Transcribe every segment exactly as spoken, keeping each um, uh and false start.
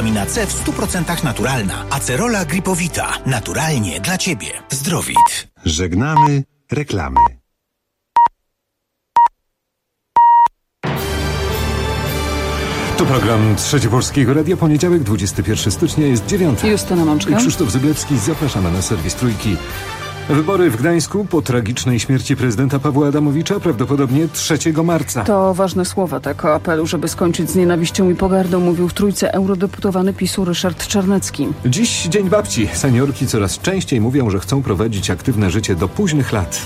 Witamina C w stu procentach naturalna. Acerola Gripowita. Naturalnie dla Ciebie. Zdrowit. Żegnamy reklamy. To program Trzeci Polskiego Radia, poniedziałek, dwudziestego pierwszego stycznia, jest dziewiąta. Justyna Mączka i Krzysztof Zyblewski. Zapraszamy na serwis Trójki. Wybory w Gdańsku po tragicznej śmierci prezydenta Pawła Adamowicza prawdopodobnie trzeciego marca. To ważne słowa, tak o apelu, żeby skończyć z nienawiścią i pogardą, mówił w Trójce eurodeputowany PiSu Ryszard Czarnecki. Dziś Dzień Babci. Seniorki coraz częściej mówią, że chcą prowadzić aktywne życie do późnych lat.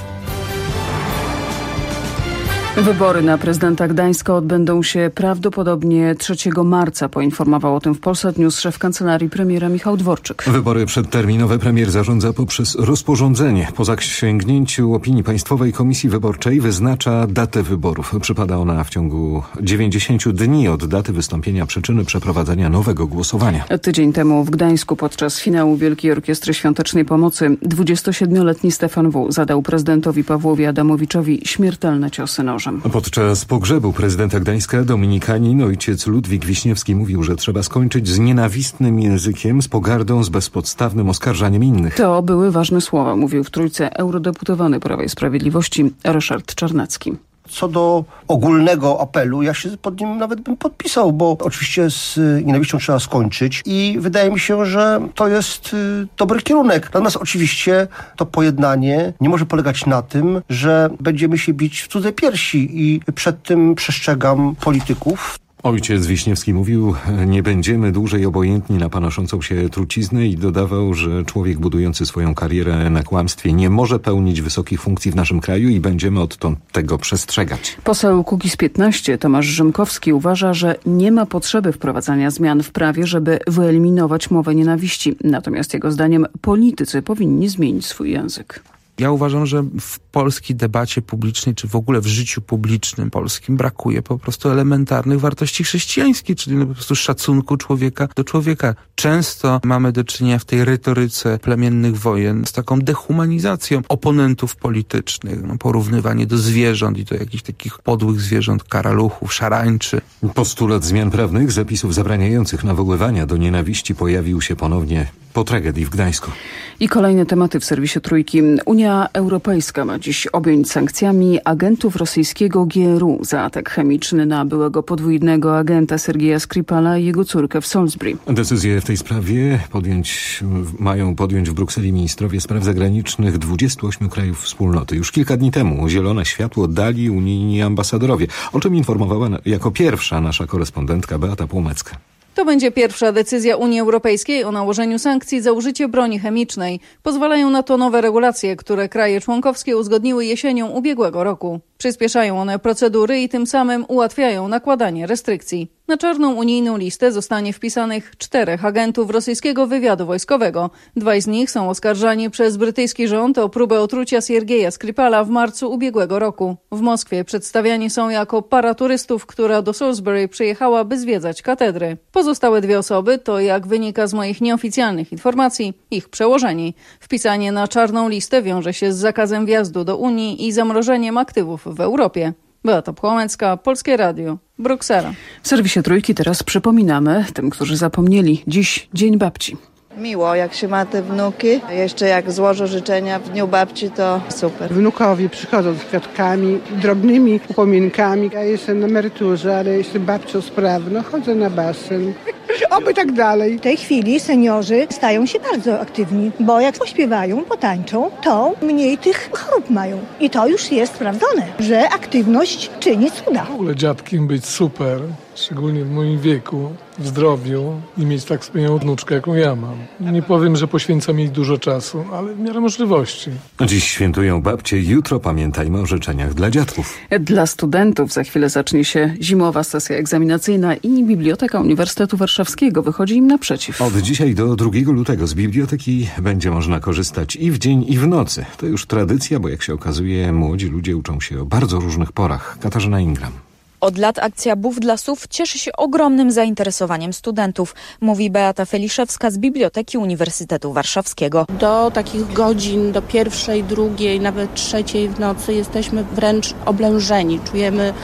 Wybory na prezydenta Gdańska odbędą się prawdopodobnie trzeciego marca, poinformował o tym w Polsat News szef kancelarii premiera Michał Dworczyk. Wybory przedterminowe premier zarządza poprzez rozporządzenie. Po zasięgnięciu opinii Państwowej Komisji Wyborczej wyznacza datę wyborów. Przypada ona w ciągu dziewięćdziesięciu dni od daty wystąpienia przyczyny przeprowadzenia nowego głosowania. Tydzień temu w Gdańsku podczas finału Wielkiej Orkiestry Świątecznej Pomocy dwudziestosiedmioletni Stefan W. zadał prezydentowi Pawłowi Adamowiczowi śmiertelne ciosy nożem. Podczas pogrzebu prezydenta Gdańska dominikanin ojciec Ludwik Wiśniewski mówił, że trzeba skończyć z nienawistnym językiem, z pogardą, z bezpodstawnym oskarżaniem innych. To były ważne słowa, mówił w Trójce eurodeputowany Prawa i Sprawiedliwości Ryszard Czarnecki. Co do ogólnego apelu, ja się pod nim nawet bym podpisał, bo oczywiście z nienawiścią trzeba skończyć i wydaje mi się, że to jest y, dobry kierunek. Natomiast oczywiście to pojednanie nie może polegać na tym, że będziemy się bić w cudze piersi i przed tym przestrzegam polityków. Ojciec Wiśniewski mówił, nie będziemy dłużej obojętni na panoszącą się truciznę i dodawał, że człowiek budujący swoją karierę na kłamstwie nie może pełnić wysokich funkcji w naszym kraju i będziemy odtąd tego przestrzegać. Poseł Kukiz piętnaście Tomasz Rzymkowski uważa, że nie ma potrzeby wprowadzania zmian w prawie, żeby wyeliminować mowę nienawiści. Natomiast jego zdaniem politycy powinni zmienić swój język. Ja uważam, że w polskiej debacie publicznej, czy w ogóle w życiu publicznym polskim brakuje po prostu elementarnych wartości chrześcijańskich, czyli no po prostu szacunku człowieka do człowieka. Często mamy do czynienia w tej retoryce plemiennych wojen z taką dehumanizacją oponentów politycznych. No, porównywanie do zwierząt i do jakichś takich podłych zwierząt, karaluchów, szarańczy. Postulat zmian prawnych, zapisów zabraniających nawoływania do nienawiści pojawił się ponownie po tragedii w Gdańsku. I kolejne tematy w serwisie Trójki. Unia Europejska ma dziś objąć sankcjami agentów rosyjskiego G R U za atak chemiczny na byłego podwójnego agenta Sergieja Skripala i jego córkę w Salisbury. Decyzję w tej sprawie podjąć, mają podjąć w Brukseli ministrowie spraw zagranicznych dwudziestu ośmiu krajów wspólnoty. Już kilka dni temu zielone światło dali unijni ambasadorowie, o czym informowała jako pierwsza nasza korespondentka Beata Płomecka. To będzie pierwsza decyzja Unii Europejskiej o nałożeniu sankcji za użycie broni chemicznej. Pozwalają na to nowe regulacje, które kraje członkowskie uzgodniły jesienią ubiegłego roku. Przyspieszają one procedury i tym samym ułatwiają nakładanie restrykcji. Na czarną unijną listę zostanie wpisanych czterech agentów rosyjskiego wywiadu wojskowego. Dwaj z nich są oskarżani przez brytyjski rząd o próbę otrucia Sergieja Skripala w marcu ubiegłego roku. W Moskwie przedstawiani są jako para turystów, która do Salisbury przyjechała, by zwiedzać katedry. Pozostałe dwie osoby to, jak wynika z moich nieoficjalnych informacji, ich przełożeni. Wpisanie na czarną listę wiąże się z zakazem wjazdu do Unii i zamrożeniem aktywów w Europie. Beata Płomecka, Polskie Radio, Bruksela. W serwisie Trójki teraz przypominamy tym, którzy zapomnieli. Dziś Dzień Babci. Miło, jak się ma te wnuki. Jeszcze jak złożę życzenia w Dniu Babci, to super. Wnukowie przychodzą z kwiatkami, drobnymi upominkami. Ja jestem na emeryturze, ale jestem babcią sprawną. Chodzę na basen. Oby tak dalej. W tej chwili seniorzy stają się bardzo aktywni, bo jak pośpiewają, potańczą, to mniej tych chorób mają. I to już jest sprawdzone, że aktywność czyni cuda. W ogóle dziadkiem być super, szczególnie w moim wieku, w zdrowiu i mieć tak wspaniałą wnuczkę, jaką ja mam. Nie powiem, że poświęcam jej dużo czasu, ale w miarę możliwości. Dziś świętują babcie, jutro pamiętajmy o życzeniach dla dziadków. Dla studentów za chwilę zacznie się zimowa sesja egzaminacyjna i Biblioteka Uniwersytetu Warszawskiego wychodzi im naprzeciw. Od dzisiaj do drugiego lutego z biblioteki będzie można korzystać i w dzień, i w nocy. To już tradycja, bo jak się okazuje, młodzi ludzie uczą się o bardzo różnych porach. Katarzyna Ingram. Od lat akcja Buf dla S U W cieszy się ogromnym zainteresowaniem studentów, mówi Beata Feliszewska z Biblioteki Uniwersytetu Warszawskiego. Do takich godzin, do pierwszej, drugiej, nawet trzeciej w nocy jesteśmy wręcz oblężeni. Czujemy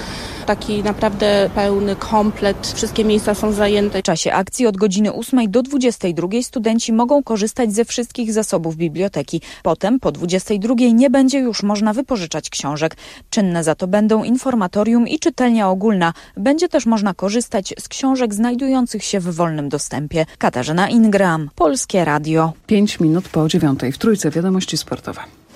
taki naprawdę pełny komplet, wszystkie miejsca są zajęte. W czasie akcji od godziny ósmej do dwudziestej drugiej studenci mogą korzystać ze wszystkich zasobów biblioteki. Potem po dwudziestej drugiej nie będzie już można wypożyczać książek. Czynne za to będą informatorium i czytelnia ogólna. Będzie też można korzystać z książek znajdujących się w wolnym dostępie. Katarzyna Ingram, Polskie Radio. Pięć minut po dziewiątej. W Trójce wiadomości sportowe.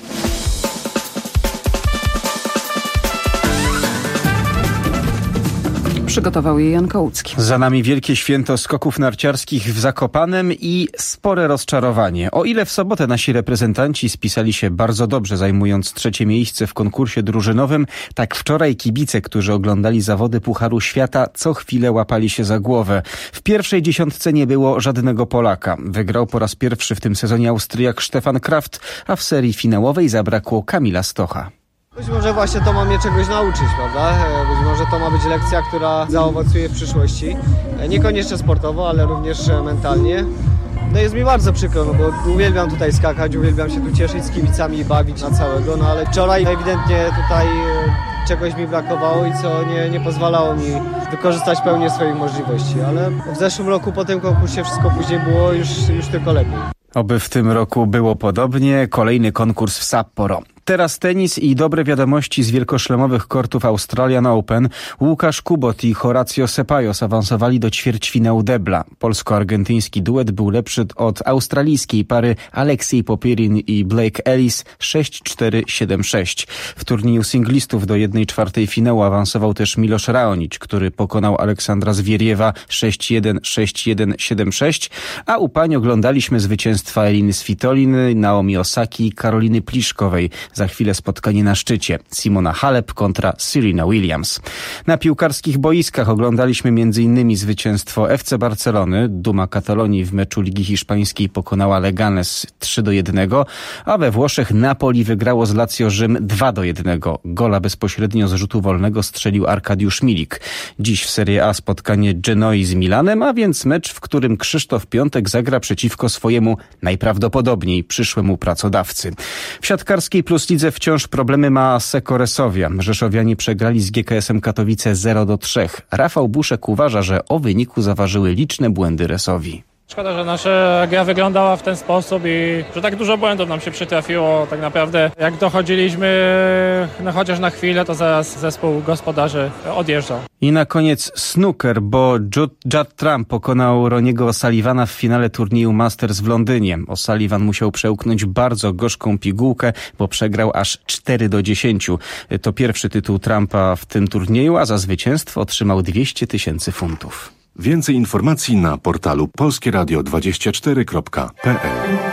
Przygotował je Jan Kołucki. Za nami wielkie święto skoków narciarskich w Zakopanem i spore rozczarowanie. O ile w sobotę nasi reprezentanci spisali się bardzo dobrze, zajmując trzecie miejsce w konkursie drużynowym, tak wczoraj kibice, którzy oglądali zawody Pucharu Świata, co chwilę łapali się za głowę. W pierwszej dziesiątce nie było żadnego Polaka. Wygrał po raz pierwszy w tym sezonie Austriak Stefan Kraft, a w serii finałowej zabrakło Kamila Stocha. Być może właśnie to ma mnie czegoś nauczyć, prawda? Być może to ma być lekcja, która zaowocuje w przyszłości. Niekoniecznie sportowo, ale również mentalnie. No jest mi bardzo przykro, no bo uwielbiam tutaj skakać, uwielbiam się tu cieszyć z kibicami i bawić na całego, no ale wczoraj ewidentnie tutaj czegoś mi brakowało i co nie, nie pozwalało mi wykorzystać pełnię swoich możliwości, ale w zeszłym roku po tym konkursie wszystko później było już, już tylko lepiej. Oby w tym roku było podobnie. Kolejny konkurs w Sapporo. Teraz tenis i dobre wiadomości z wielkoszlemowych kortów Australian Open. Łukasz Kubot i Horacio Cepallos awansowali do ćwierćfinału debla. Polsko-argentyński duet był lepszy od australijskiej pary Aleksiej Popyrin i Blake Ellis sześć cztery siedem sześć. W turnieju singlistów do jednej czwartej finału awansował też Miloš Raonic, który pokonał Aleksandra Zwieriewa sześć jeden sześć jeden siedem sześć, a u pań oglądaliśmy zwycięstwa Eliny Svitoliny, Naomi Osaki i Karoliny Pliszkowej. Za chwilę spotkanie na szczycie. Simona Halep kontra Serena Williams. Na piłkarskich boiskach oglądaliśmy między innymi zwycięstwo F C Barcelony. Duma Katalonii w meczu Ligi Hiszpańskiej pokonała Leganes trzy do jednego, a we Włoszech Napoli wygrało z Lazio Rzym dwa do jednego. Gola bezpośrednio z rzutu wolnego strzelił Arkadiusz Milik. Dziś w Serie A spotkanie Genoi z Milanem, a więc mecz, w którym Krzysztof Piątek zagra przeciwko swojemu najprawdopodobniej przyszłemu pracodawcy. W siatkarskiej Plus Lidze wciąż problemy ma Seko Resowia. Rzeszowianie przegrali z G K S-em Katowice zero do trzech. Rafał Buszek uważa, że o wyniku zaważyły liczne błędy Resowi. Szkoda, że nasza gra wyglądała w ten sposób i że tak dużo błędów nam się przytrafiło. Tak naprawdę jak dochodziliśmy no chociaż na chwilę, to zaraz zespół gospodarzy odjeżdżał. I na koniec snooker, bo Judd Trump pokonał Roniego O'Sullivana w finale turnieju Masters w Londynie. O'Sullivan musiał przełknąć bardzo gorzką pigułkę, bo przegrał aż cztery do dziesięciu. To pierwszy tytuł Trumpa w tym turnieju, a za zwycięstwo otrzymał dwieście tysięcy funtów. Więcej informacji na portalu polskie radio dwadzieścia cztery kropka p l.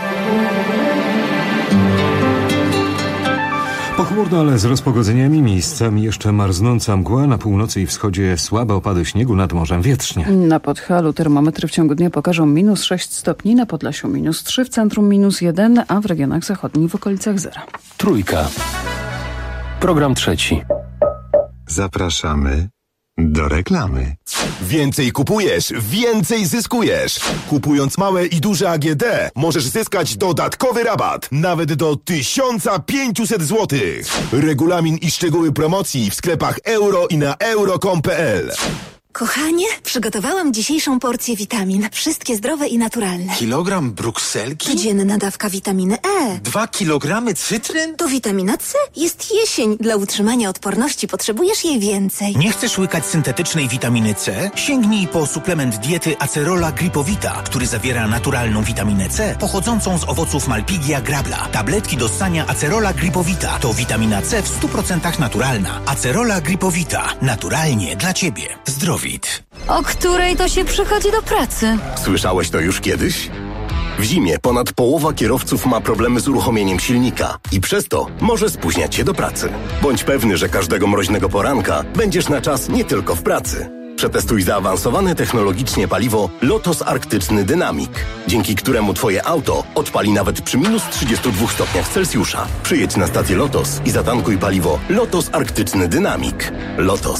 Pochmurno, ale z rozpogodzeniami, miejscami jeszcze marznąca mgła, na północy i wschodzie słabe opady śniegu, nad morzem wietrznie. Na Podhalu termometry w ciągu dnia pokażą minus sześć stopni, na Podlasiu minus trzy, w centrum minus jeden, a w regionach zachodnich w okolicach zera. Trójka. Program trzeci. Zapraszamy do reklamy. Więcej kupujesz, więcej zyskujesz. Kupując małe i duże A G D możesz zyskać dodatkowy rabat, nawet do tysiąc pięćset złotych. Regulamin i szczegóły promocji w sklepach euro i na euro kropka com kropka p l. Kochanie, przygotowałam dzisiejszą porcję witamin. Wszystkie zdrowe i naturalne. Kilogram brukselki? Codzienna dawka witaminy E. Dwa kilogramy cytryn? To witamina C. Jest jesień. Dla utrzymania odporności potrzebujesz jej więcej. Nie chcesz łykać syntetycznej witaminy C? Sięgnij po suplement diety Acerola Gripowita, który zawiera naturalną witaminę C pochodzącą z owoców Malpighia grabla. Tabletki do ssania Acerola Gripowita to witamina C w stu procentach naturalna. Acerola Gripowita. Naturalnie dla Ciebie. Zdrowie. O której to się przychodzi do pracy? Słyszałeś to już kiedyś? W zimie ponad połowa kierowców ma problemy z uruchomieniem silnika i przez to może spóźniać się do pracy. Bądź pewny, że każdego mroźnego poranka będziesz na czas nie tylko w pracy. Przetestuj zaawansowane technologicznie paliwo Lotos Arktyczny Dynamic, dzięki któremu Twoje auto odpali nawet przy minus trzydziestu dwóch stopniach Celsjusza. Przyjedź na stację Lotos i zatankuj paliwo Lotos Arktyczny Dynamic. Lotos.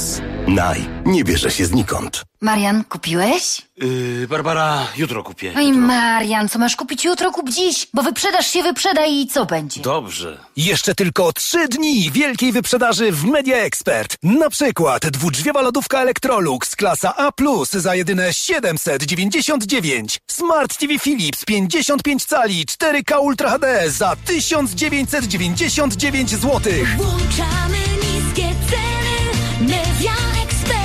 Naj nie bierze się znikąd. Marian, kupiłeś? Yy, Barbara, jutro kupię. Oj, Marian, co masz kupić jutro, kup dziś, bo wyprzedaż się wyprzeda i co będzie? Dobrze. Jeszcze tylko trzy dni wielkiej wyprzedaży w Media Expert. Na przykład dwudrzwiowa lodówka Electrolux klasa A plus za jedyne siedemset dziewięćdziesiąt dziewięć. Smart T V Philips pięćdziesiąt pięć cali cztery K Ultra H D za tysiąc dziewięćset dziewięćdziesiąt dziewięć złotych. Włączamy niskie ceny. Media Expert.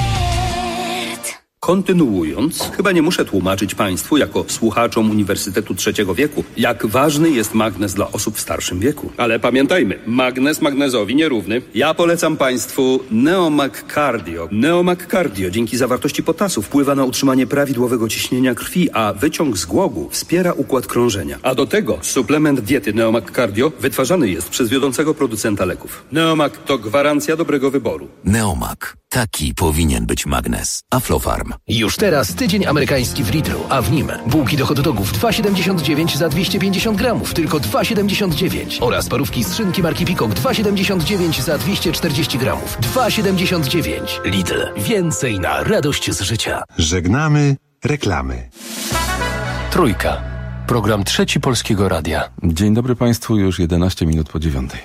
Kontynuując, chyba nie muszę tłumaczyć Państwu, jako słuchaczom Uniwersytetu Trzeciego Wieku, jak ważny jest magnez dla osób w starszym wieku. Ale pamiętajmy, magnez magnezowi nierówny. Ja polecam Państwu Neomag Cardio. Neomag Cardio dzięki zawartości potasu wpływa na utrzymanie prawidłowego ciśnienia krwi, a wyciąg z głogu wspiera układ krążenia. A do tego suplement diety Neomag Cardio wytwarzany jest przez wiodącego producenta leków. Neomag to gwarancja dobrego wyboru. Neomag. Taki powinien być magnez. Aflofarm. Już teraz tydzień amerykański w Lidlu, a w nim bułki do hot dogów dwa siedemdziesiąt dziewięć za dwieście pięćdziesiąt gramów, tylko dwa siedemdziesiąt dziewięć. Oraz parówki z szynki marki Peacock dwa siedemdziesiąt dziewięć za dwieście czterdzieści gramów, dwa siedemdziesiąt dziewięć. Lidl. Więcej na radość z życia. Żegnamy reklamy. Trójka. Program Trzeci Polskiego Radia. Dzień dobry Państwu, już jedenaście minut po dziewiątej.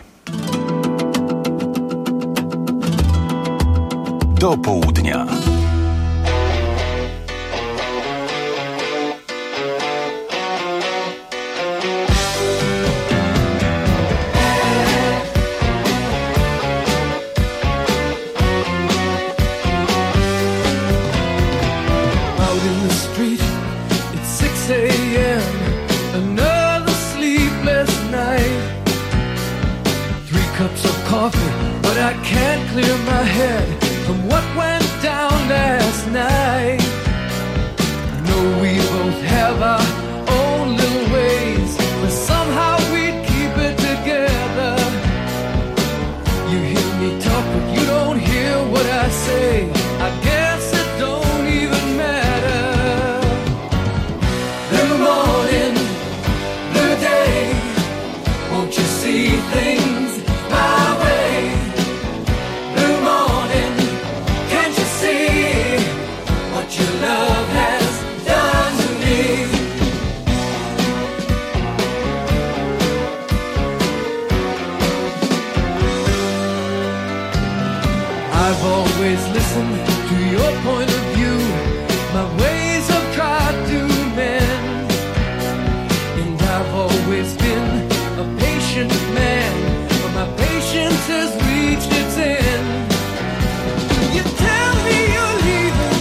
Do południa. But I can't clear my head from what went down last night. No, we both have our own little ways, but somehow we keep it together. You hear me talk, but you don't hear what I say. I guess it don't even matter. Blue morning, blue day, won't you see things my way? Your love has done to me. I've always listened to your point of view. My ways I've tried to mend, and I've always been a patient man, but my patience has reached its end. You tell me you're leaving,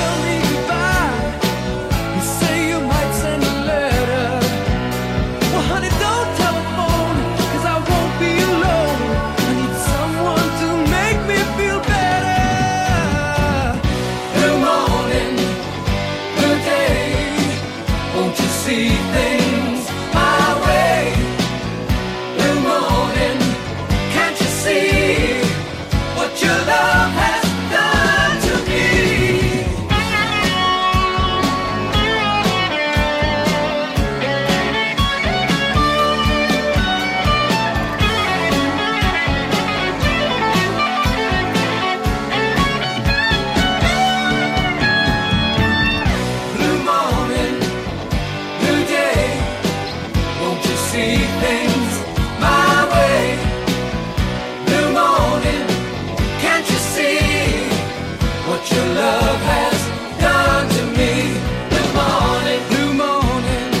see things my way. Blue morning, can't you see what your love has done to me? Blue morning, new day, won't you see things my way? Blue morning, can't you see what your love has done to me? Blue morning, blue morning,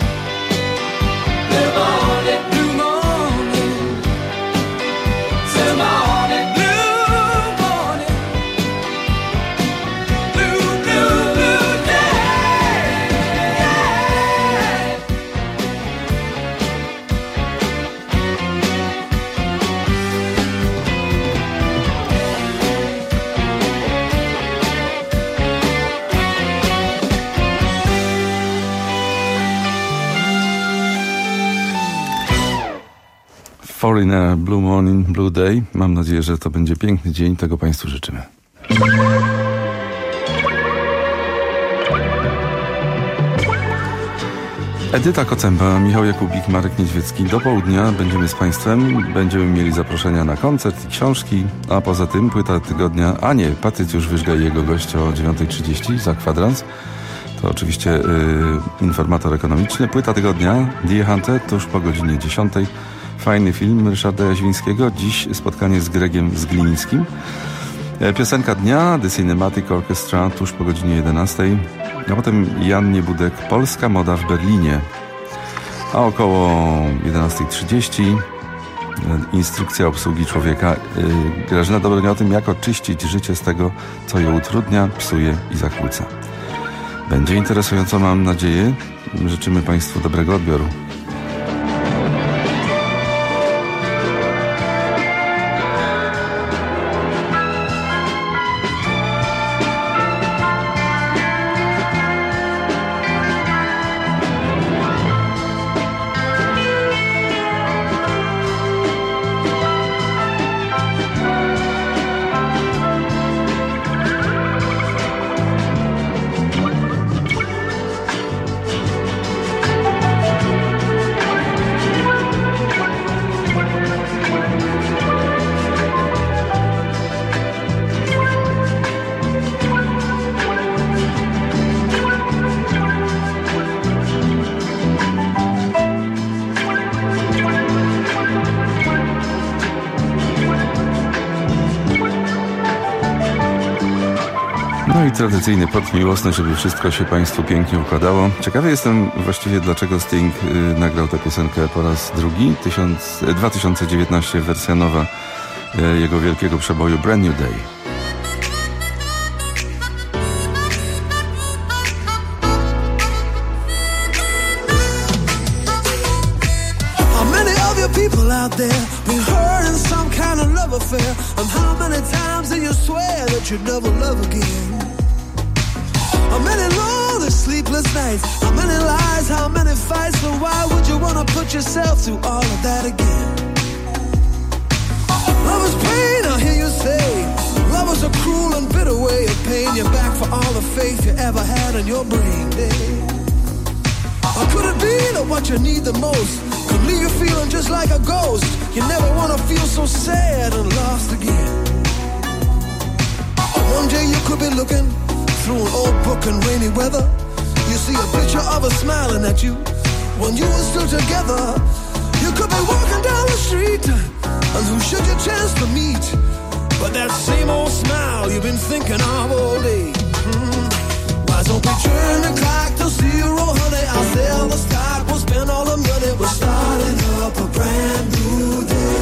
blue morning, blue morning, blue morning, blue morning, blue, blue, blue day. Foreigner, Blue Morning, Blue Day. Mam nadzieję, że to będzie piękny dzień. Tego Państwu życzymy. Edyta Kocemba, Michał Jakubik, Marek Niedźwiecki. Do południa będziemy z Państwem. Będziemy mieli zaproszenia na koncert i książki, a poza tym płyta tygodnia, a nie, Patrycjusz Wyżga i jego gość o dziewiąta trzydzieści za kwadrans. To oczywiście yy, informator ekonomiczny. Płyta tygodnia, Deer Hunter, tuż po godzinie dziesiątej. Fajny film Ryszarda Jaźwińskiego. Dziś spotkanie z Gregiem Zglińskim. E, piosenka dnia, The Cinematic Orchestra, tuż po godzinie jedenastej. A potem Jan Niebudek, Polska moda w Berlinie. A około jedenasta trzydzieści instrukcja obsługi człowieka. Grażyna Dobrego o tym, jak oczyścić życie z tego, co je utrudnia, psuje i zakłóca. Będzie interesująco, mam nadzieję. Życzymy Państwu dobrego odbioru. No i tradycyjny plot miłosny, żeby wszystko się Państwu pięknie układało. Ciekawy jestem właściwie, dlaczego Sting y, nagrał tę piosenkę po raz drugi. Tysiąc, dwa tysiące dziewiętnaście wersja nowa y, jego wielkiego przeboju Brand New Day. People out there been hurt in some kind of love affair. And how many times do you swear that you'd never love again? How many lonely sleepless nights? How many lies? How many fights? But why would you wanna put yourself through all of that again? Love is pain, I hear you say. Love is a cruel and bitter way of paying you back for all the faith you ever had in your brain day. Or could it be that what you need the most could leave you feeling just like a ghost? You never want to feel so sad and lost again. One day you could be looking through an old book in rainy weather. You see a picture of her smiling at you when you were still together. You could be walking down the street, and who should you chance to meet but that same old smile you've been thinking of all day. Mm. Why don't we turn the clock to zero, honey? I'll sell the stock, we'll spend all the money. We're starting up a brand new day.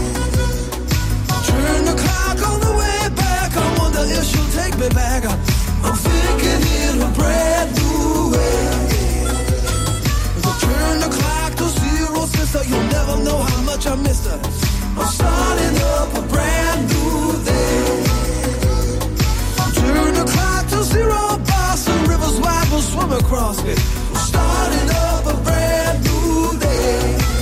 Turn the clock on the way back. I wonder if she'll take me back. I'm thinking in a brand new way. Turn the clock to zero, sister. You'll never know how much I missed her. I'm starting up a brand new day. Turn the clock to zero, boss, and rivers wide will swim across it. We're starting up a brand new day.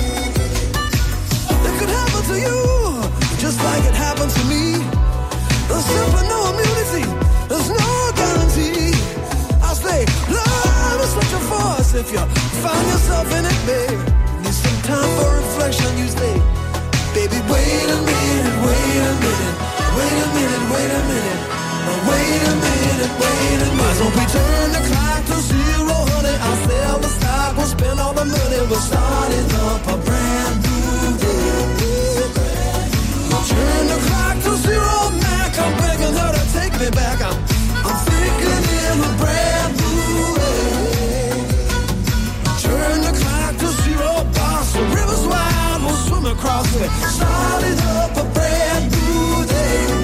It could happen to you, just like it happened to me. There's simply no immunity, there's no guarantee. I say, love is such a force. If you find yourself in it, babe, need some time for reflection, you say, baby, wait a minute, wait a minute, wait a minute, wait a minute. Wait a minute, wait a minute. Why don't we turn the clock to zero, honey? I'll sell the stock, we'll spend all the money. We're starting up a brand new day. Turn the clock to zero, Mac. I'm begging her to take me back. I'm, I'm thinking in a brand new way. Turn the clock to zero, boss. The river's wide, we'll swim across it. Starting up a brand new day.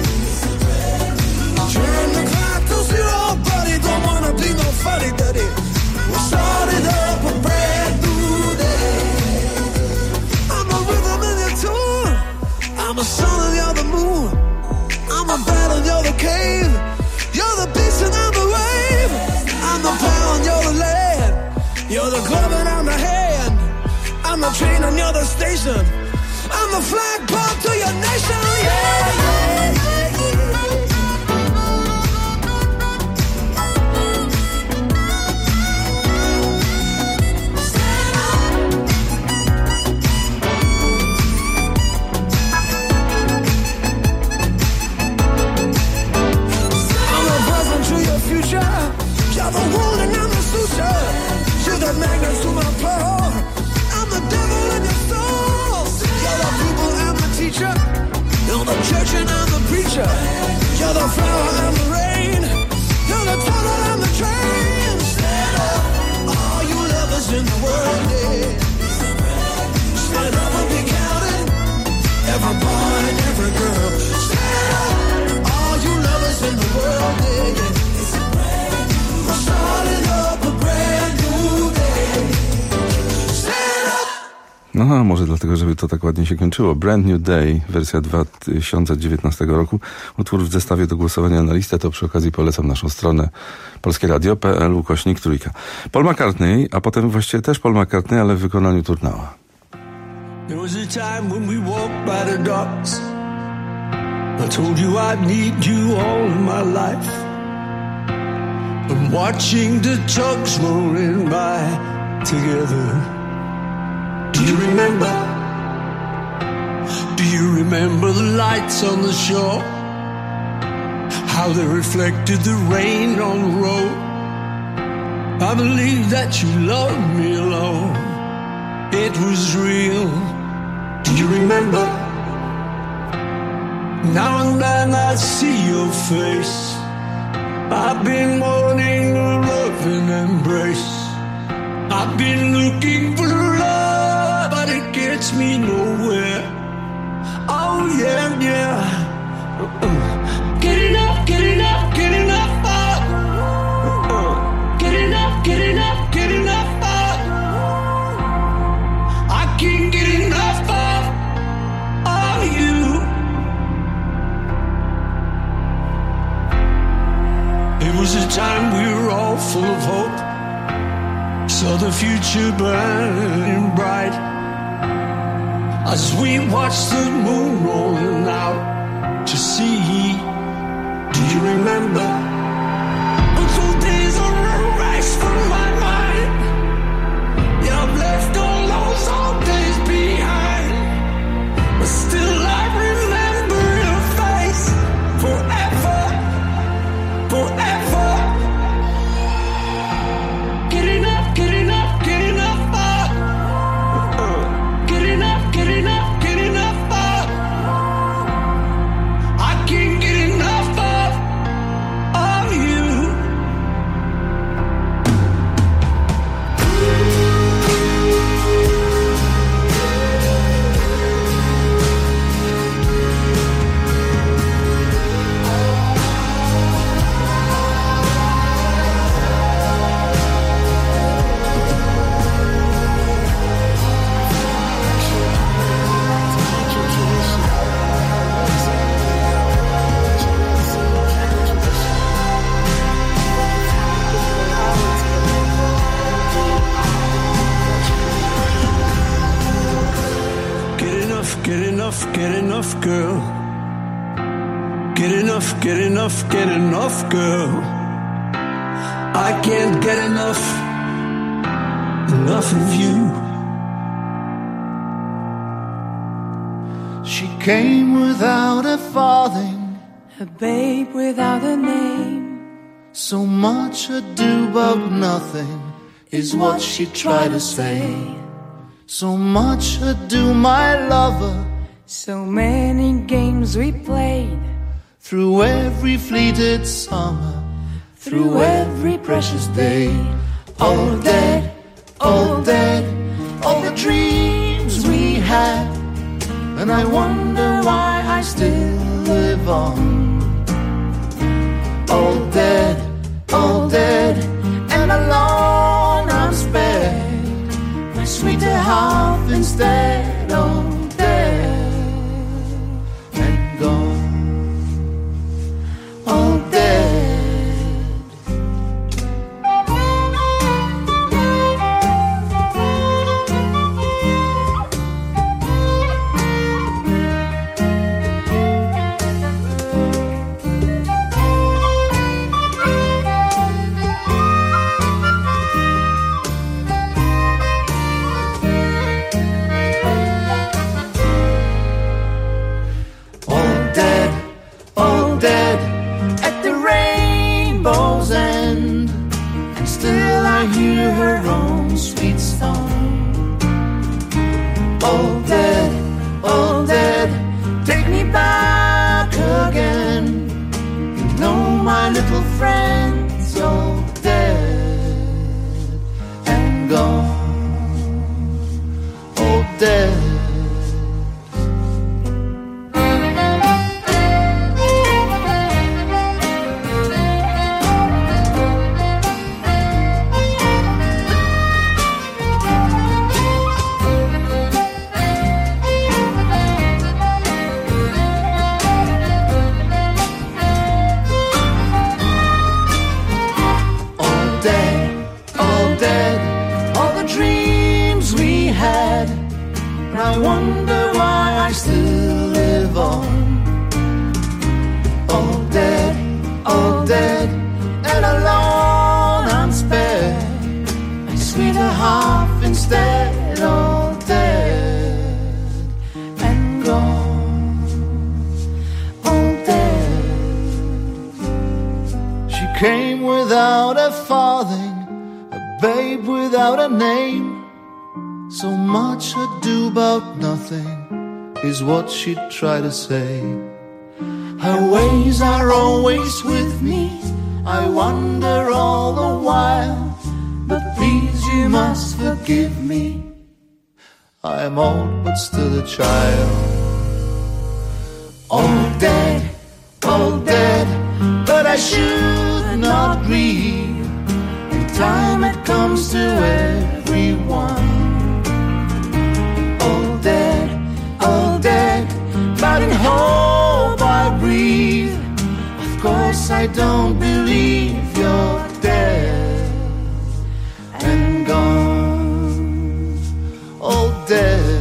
Turn the clock to zero, buddy. Don't wanna be no funny duddy. We're starting up a brand new day. I'm the rhythm and your tune. I'm the sun and you're the moon. I'm the battle and you're the cave. You're the beast and I'm the wave. I'm the power and you're the land. You're the glove and I'm the hand. I'm the train and you're the station. I'm the flagpole to your nation. Yeah, yeah, yeah, yeah. in the world, yeah. Stand up and be counted. Every boy and every girl. Stand up. All you lovers in the world, yeah, yeah. We're starting up a brand new day. Stand up. No, a może dlatego, żeby to tak ładnie się kończyło. Brand New Day, wersja dwa tysiące dziewiętnastego roku. Utwór w zestawie do głosowania na listę, to przy okazji polecam naszą stronę polskieradio kropka p l ukośnik trójka. Paul McCartney, a potem właściwie też Paul McCartney, ale w wykonaniu Turnała. There was a time when we walked by the docks. I told you I'd need you all in my life. I'm watching the tugs rolling by together. Do you remember? Do you remember the lights on the shore? How they reflected the rain on the road. I believe that you loved me alone. It was real. Do you remember? Now and then I see your face. I've been wanting a loving embrace. I've been looking for love, but it gets me nowhere. Oh yeah, yeah. Uh-uh. Get enough, get enough, get enough of. Uh-uh. Get enough, get enough, get enough of. I can't get enough of, of you. It was a time we were all full of hope. Saw the future burning bright as we watched the moon rolling out to sea. Do you remember? Those days are erased from my mind. Yeah, I've left all those old days behind, but still I remember your face forever, forever. Get enough, get enough, get enough of. Uh-uh. Get enough, get enough, get enough of. I can't get enough of, of you. Get enough, get enough, girl. Get enough, get enough, get enough, girl. I can't get enough, enough of you. She came without a farthing, A babe without a name. so much ado about nothing is what she tried to say. So much ado, my lover. So many games we played. Through every fleeted summer, through every precious day. All dead, all dead, all the dreams we had. And I wonder why I still live on. All dead, all dead, and alone I'm spared. My sweeter half instead, oh dead and gone, oh dead. oh dead. I wonder why I still live on. All dead, all dead, and alone I'm spared. My sweeter half instead, all dead and gone. All dead. She came without a farthing, a babe without a name. So much ado about nothing is what she'd try to say. Her ways are always with me, I wonder all the while. But please you must forgive me, I am old but still a child. All dead, all dead, but I should not grieve. In time it comes to everyone. All dead, but in hope I breathe. Of course I don't believe you're dead and gone. All dead.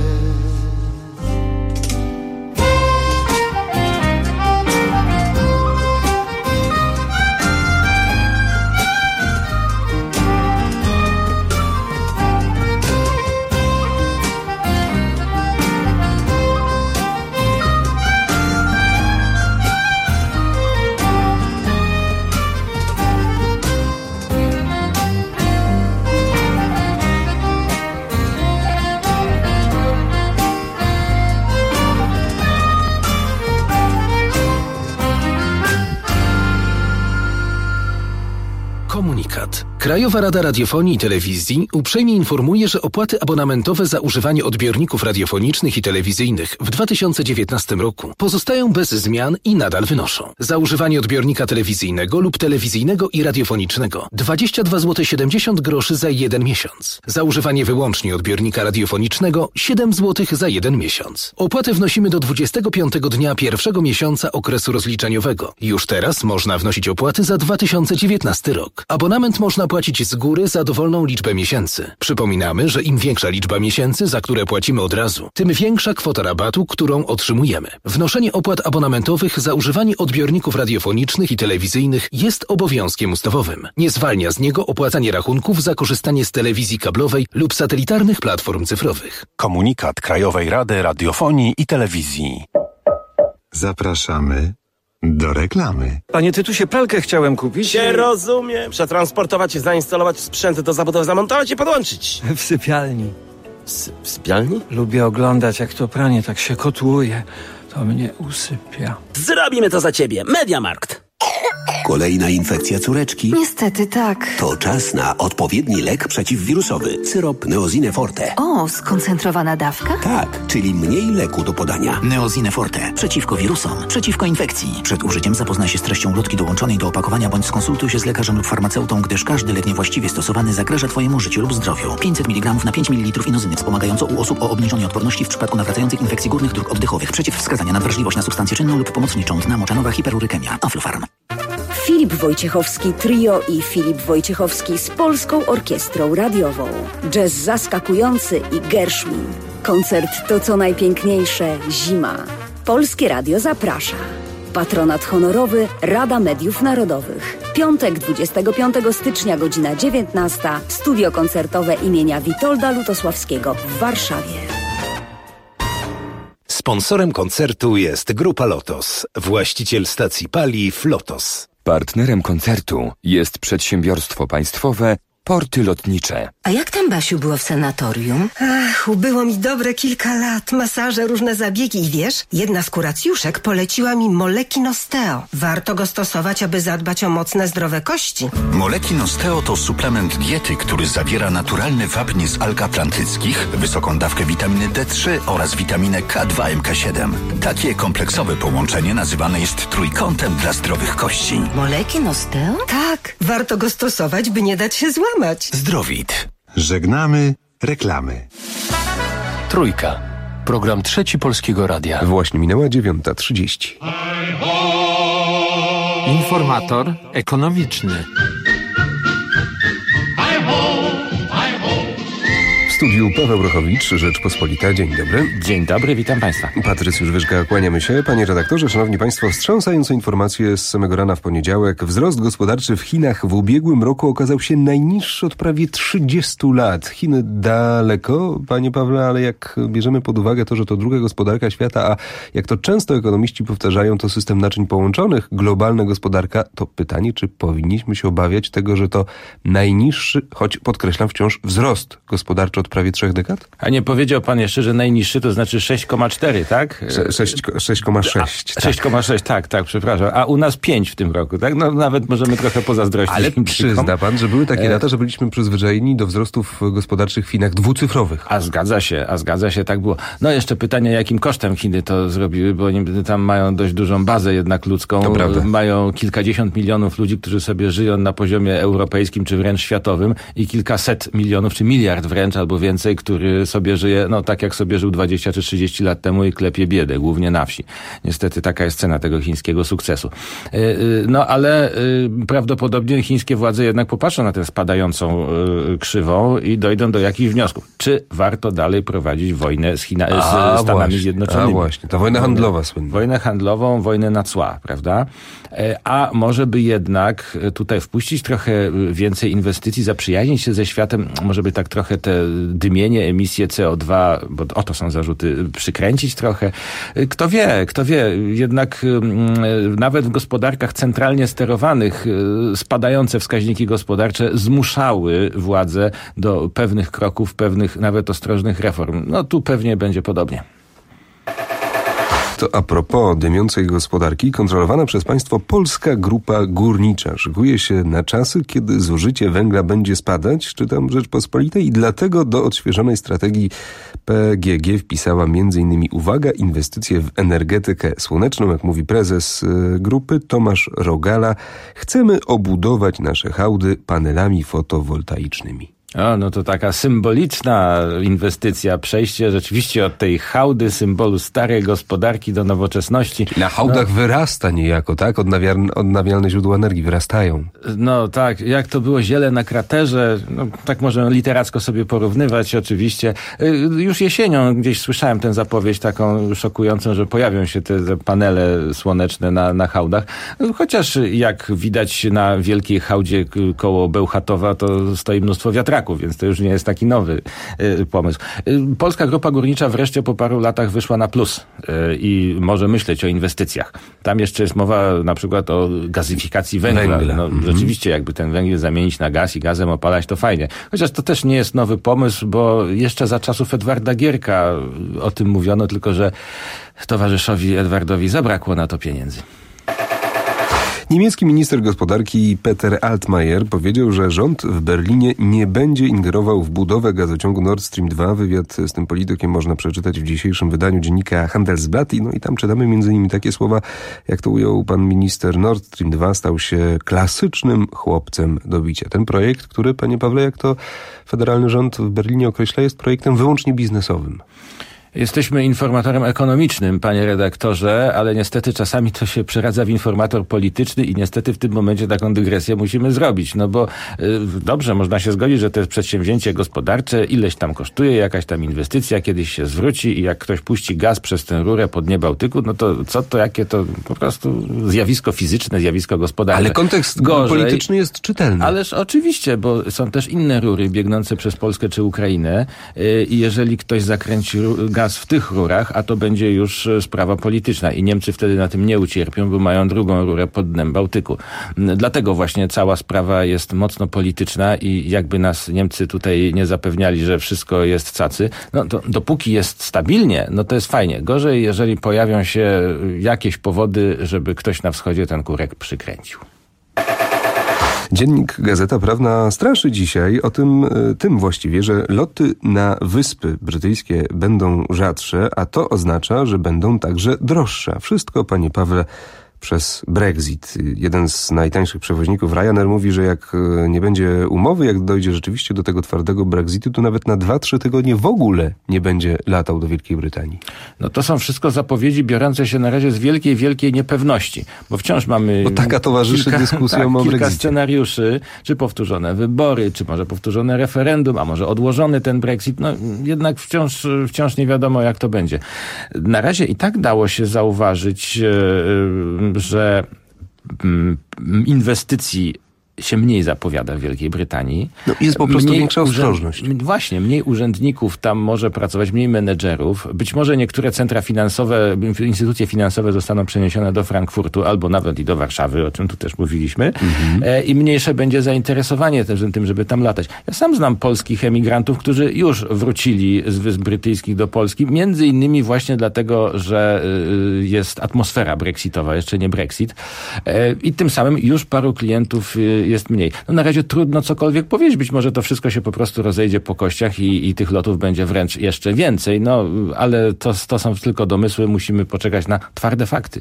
Komunikat. Krajowa Rada Radiofonii i Telewizji uprzejmie informuje, że opłaty abonamentowe za używanie odbiorników radiofonicznych i telewizyjnych w dwa tysiące dziewiętnastym roku pozostają bez zmian i nadal wynoszą. Za używanie odbiornika telewizyjnego lub telewizyjnego i radiofonicznego dwadzieścia dwa złote siedemdziesiąt groszy za jeden miesiąc. Za używanie wyłącznie odbiornika radiofonicznego siedem złotych za jeden miesiąc. Opłatę wnosimy do dwudziestego piątego dnia pierwszego miesiąca okresu rozliczeniowego. Już teraz można wnosić opłaty za dwa tysiące dziewiętnasty rok. Abonament można płacić z góry za dowolną liczbę miesięcy. Przypominamy, że im większa liczba miesięcy, za które płacimy od razu, tym większa kwota rabatu, którą otrzymujemy. Wnoszenie opłat abonamentowych za używanie odbiorników radiofonicznych i telewizyjnych jest obowiązkiem ustawowym. Nie zwalnia z niego opłacanie rachunków za korzystanie z telewizji kablowej lub satelitarnych platform cyfrowych. Komunikat Krajowej Rady Radiofonii i Telewizji. Zapraszamy do reklamy. Panie Tytusie, pralkę chciałem kupić. Się rozumiem. Przetransportować, zainstalować sprzęt do zabudowy, zamontować i podłączyć. W sypialni. S- w sypialni? Lubię oglądać, jak to pranie tak się kotłuje. To mnie usypia. Zrobimy to za ciebie. Mediamarkt. Kolejna infekcja córeczki? Niestety tak. To czas na odpowiedni lek przeciwwirusowy. Syrop Neosine Forte. O, skoncentrowana dawka? Tak, czyli mniej leku do podania. Neosine Forte. Przeciwko wirusom, przeciwko infekcji. Przed użyciem zapoznaj się z treścią ulotki dołączonej do opakowania bądź skonsultuj się z lekarzem lub farmaceutą, gdyż każdy lek niewłaściwie stosowany zagraża Twojemu życiu lub zdrowiu. pięćset miligramów na pięć mililitrów inozyny wspomagająco u osób o obniżonej odporności w przypadku nawracających infekcji górnych dróg oddechowych. Przeciwwskazania na wrażliwość na substancję czynną lub pomocniczą. Dna moczanowa hiperurykemia. Aflofarm. Filip Wojciechowski Trio i Filip Wojciechowski z Polską Orkiestrą Radiową. Jazz zaskakujący i Gershwin. Koncert to co najpiękniejsze zima. Polskie Radio zaprasza. Patronat honorowy Rada Mediów Narodowych. Piątek dwudziestego piątego stycznia, godzina dziewiętnasta. Studio koncertowe imienia Witolda Lutosławskiego w Warszawie. Sponsorem koncertu jest Grupa Lotos, właściciel stacji paliw Lotos. Partnerem koncertu jest przedsiębiorstwo państwowe Porty lotnicze. A jak tam, Basiu, było w sanatorium? Ach, ubyło mi dobre kilka lat. Masaże, różne zabiegi i wiesz, jedna z kuracjuszek poleciła mi Molekin Osteo. Warto go stosować, aby zadbać o mocne, zdrowe kości. Molekin Osteo to suplement diety, który zawiera naturalny wapń z alg atlantyckich, wysoką dawkę witaminy D trzy oraz witaminę K dwa M K siedem. Takie kompleksowe połączenie nazywane jest trójkątem dla zdrowych kości. Molekin Osteo? Tak, warto go stosować, by nie dać się złamać. Zdrowit. Żegnamy reklamy. Trójka. Program Trzeci Polskiego Radia. Właśnie minęła dziewiąta trzydzieści. Informator ekonomiczny. W studiu Paweł Rochowicz, Rzeczpospolita. Dzień dobry. Dzień dobry, witam Państwa. Patrycjusz Wyżga, kłaniamy się. Panie redaktorze, szanowni Państwo, wstrząsające informacje z samego rana w poniedziałek. Wzrost gospodarczy w Chinach w ubiegłym roku okazał się najniższy od prawie trzydziestu lat. Chiny daleko, panie Pawle, ale jak bierzemy pod uwagę to, że to druga gospodarka świata, a jak to często ekonomiści powtarzają, to system naczyń połączonych, globalna gospodarka, to pytanie, czy powinniśmy się obawiać tego, że to najniższy, choć podkreślam wciąż, wzrost gospodarczy od prawie trzech dekad? A nie powiedział pan jeszcze, że najniższy to znaczy sześć przecinek cztery, tak? sześć przecinek sześć. sześć przecinek sześć, tak, tak, przepraszam. A u nas pięć w tym roku, tak? No nawet możemy trochę pozazdrościć. Ale przyzna pan, że były takie lata, że byliśmy przyzwyczajeni do wzrostów gospodarczych w Chinach dwucyfrowych. A zgadza się, a zgadza się, tak było. No jeszcze pytanie, jakim kosztem Chiny to zrobiły, bo oni tam mają dość dużą bazę jednak ludzką. To prawda. Mają kilkadziesiąt milionów ludzi, którzy sobie żyją na poziomie europejskim, czy wręcz światowym i kilkaset milionów, czy miliard wręcz, albo więcej, który sobie żyje, no tak jak sobie żył dwadzieścia czy trzydzieści lat temu i klepie biedę, głównie na wsi. Niestety taka jest cena tego chińskiego sukcesu. No ale prawdopodobnie chińskie władze jednak popatrzą na tę spadającą krzywą i dojdą do jakichś wniosków. Czy warto dalej prowadzić wojnę z, China, z a, Stanami właśnie, Zjednoczonymi? A właśnie, to wojna handlowa słynna. Wojnę handlową, wojnę na cła, prawda? A może by jednak tutaj wpuścić trochę więcej inwestycji, zaprzyjaźnić się ze światem, może by tak trochę te dymienie, emisje C O dwa, bo o to są zarzuty, przykręcić trochę. Kto wie, kto wie, jednak nawet w gospodarkach centralnie sterowanych spadające wskaźniki gospodarcze zmuszały władze do pewnych kroków, pewnych nawet ostrożnych reform. No tu pewnie będzie podobnie. To a propos dymiącej gospodarki, kontrolowana przez państwo Polska Grupa Górnicza szykuje się na czasy, kiedy zużycie węgla będzie spadać, czytam w Rzeczpospolitej, i dlatego do odświeżonej strategii P G G wpisała między innymi, uwaga, inwestycje w energetykę słoneczną. Jak mówi prezes grupy Tomasz Rogala, chcemy obudować nasze hałdy panelami fotowoltaicznymi. O, no to taka symboliczna inwestycja, przejście rzeczywiście od tej hałdy, symbolu starej gospodarki do nowoczesności. Na hałdach no, wyrasta niejako, tak? Odnawialne, odnawialne źródła energii wyrastają. No tak, jak to było ziele na kraterze, no tak można literacko sobie porównywać oczywiście. Już jesienią gdzieś słyszałem tę zapowiedź taką szokującą, że pojawią się te, te panele słoneczne na, na hałdach. Chociaż jak widać na wielkiej hałdzie koło Bełchatowa, to stoi mnóstwo wiatraków, więc to już nie jest taki nowy y, pomysł. Y, Polska Grupa Górnicza wreszcie po paru latach wyszła na plus y, i może myśleć o inwestycjach. Tam jeszcze jest mowa na przykład o gazyfikacji węgla. węgla. No, mm-hmm. Rzeczywiście jakby ten węgiel zamienić na gaz i gazem opalać, to fajnie. Chociaż to też nie jest nowy pomysł, bo jeszcze za czasów Edwarda Gierka o tym mówiono, tylko że towarzyszowi Edwardowi zabrakło na to pieniędzy. Niemiecki minister gospodarki Peter Altmaier powiedział, że rząd w Berlinie nie będzie ingerował w budowę gazociągu Nord Stream dwa. Wywiad z tym politykiem można przeczytać w dzisiejszym wydaniu dziennika Handelsblatt. No i tam czytamy między innymi takie słowa, jak to ujął pan minister. Nord Stream dwa stał się klasycznym chłopcem do bicia. Ten projekt, który, panie Pawle, jak to federalny rząd w Berlinie określa, jest projektem wyłącznie biznesowym. Jesteśmy informatorem ekonomicznym, panie redaktorze, ale niestety czasami to się przeradza w informator polityczny i niestety w tym momencie taką dygresję musimy zrobić. No bo y, dobrze, można się zgodzić, że to jest przedsięwzięcie gospodarcze, ileś tam kosztuje, jakaś tam inwestycja kiedyś się zwróci i jak ktoś puści gaz przez tę rurę po dnie Bałtyku, no to co to, jakie to po prostu zjawisko fizyczne, zjawisko gospodarcze. Ale kontekst Gorzej, polityczny jest czytelny. Ależ oczywiście, bo są też inne rury biegnące przez Polskę czy Ukrainę y, i jeżeli ktoś zakręci gaz gaz w tych rurach, a to będzie już sprawa polityczna i Niemcy wtedy na tym nie ucierpią, bo mają drugą rurę pod dnem Bałtyku. Dlatego właśnie cała sprawa jest mocno polityczna i jakby nas Niemcy tutaj nie zapewniali, że wszystko jest cacy, no to dopóki jest stabilnie, no to jest fajnie. Gorzej, jeżeli pojawią się jakieś powody, żeby ktoś na wschodzie ten kurek przykręcił. Dziennik Gazeta Prawna straszy dzisiaj o tym, tym właściwie, że loty na Wyspy Brytyjskie będą rzadsze, a to oznacza, że będą także droższe. Wszystko, panie Pawle, przez Brexit. Jeden z najtańszych przewoźników, Ryanair, mówi, że jak nie będzie umowy, jak dojdzie rzeczywiście do tego twardego Brexitu, to nawet na dwa trzy tygodnie w ogóle nie będzie latał do Wielkiej Brytanii. No to są wszystko zapowiedzi biorące się na razie z wielkiej, wielkiej niepewności, bo wciąż mamy... Bo taka towarzyszy kilka, dyskusjom tak, o kilka Brexicie. scenariuszy, czy powtórzone wybory, czy może powtórzone referendum, a może odłożony ten Brexit. No jednak wciąż, wciąż nie wiadomo, jak to będzie. Na razie i tak dało się zauważyć, że inwestycji się mniej zapowiada w Wielkiej Brytanii. No, jest po prostu mniej większa ostrożność. Urzęd... Właśnie, mniej urzędników tam może pracować, mniej menedżerów. Być może niektóre centra finansowe, instytucje finansowe zostaną przeniesione do Frankfurtu albo nawet i do Warszawy, o czym tu też mówiliśmy. Mhm. E, I mniejsze będzie zainteresowanie tym, tym, żeby tam latać. Ja sam znam polskich emigrantów, którzy już wrócili z Wysp Brytyjskich do Polski, między innymi właśnie dlatego, że y, jest atmosfera brexitowa, jeszcze nie Brexit. E, I tym samym już paru klientów y, jest mniej. No na razie trudno cokolwiek powiedzieć. Być może to wszystko się po prostu rozejdzie po kościach i, i tych lotów będzie wręcz jeszcze więcej. No, ale to, to są tylko domysły. Musimy poczekać na twarde fakty.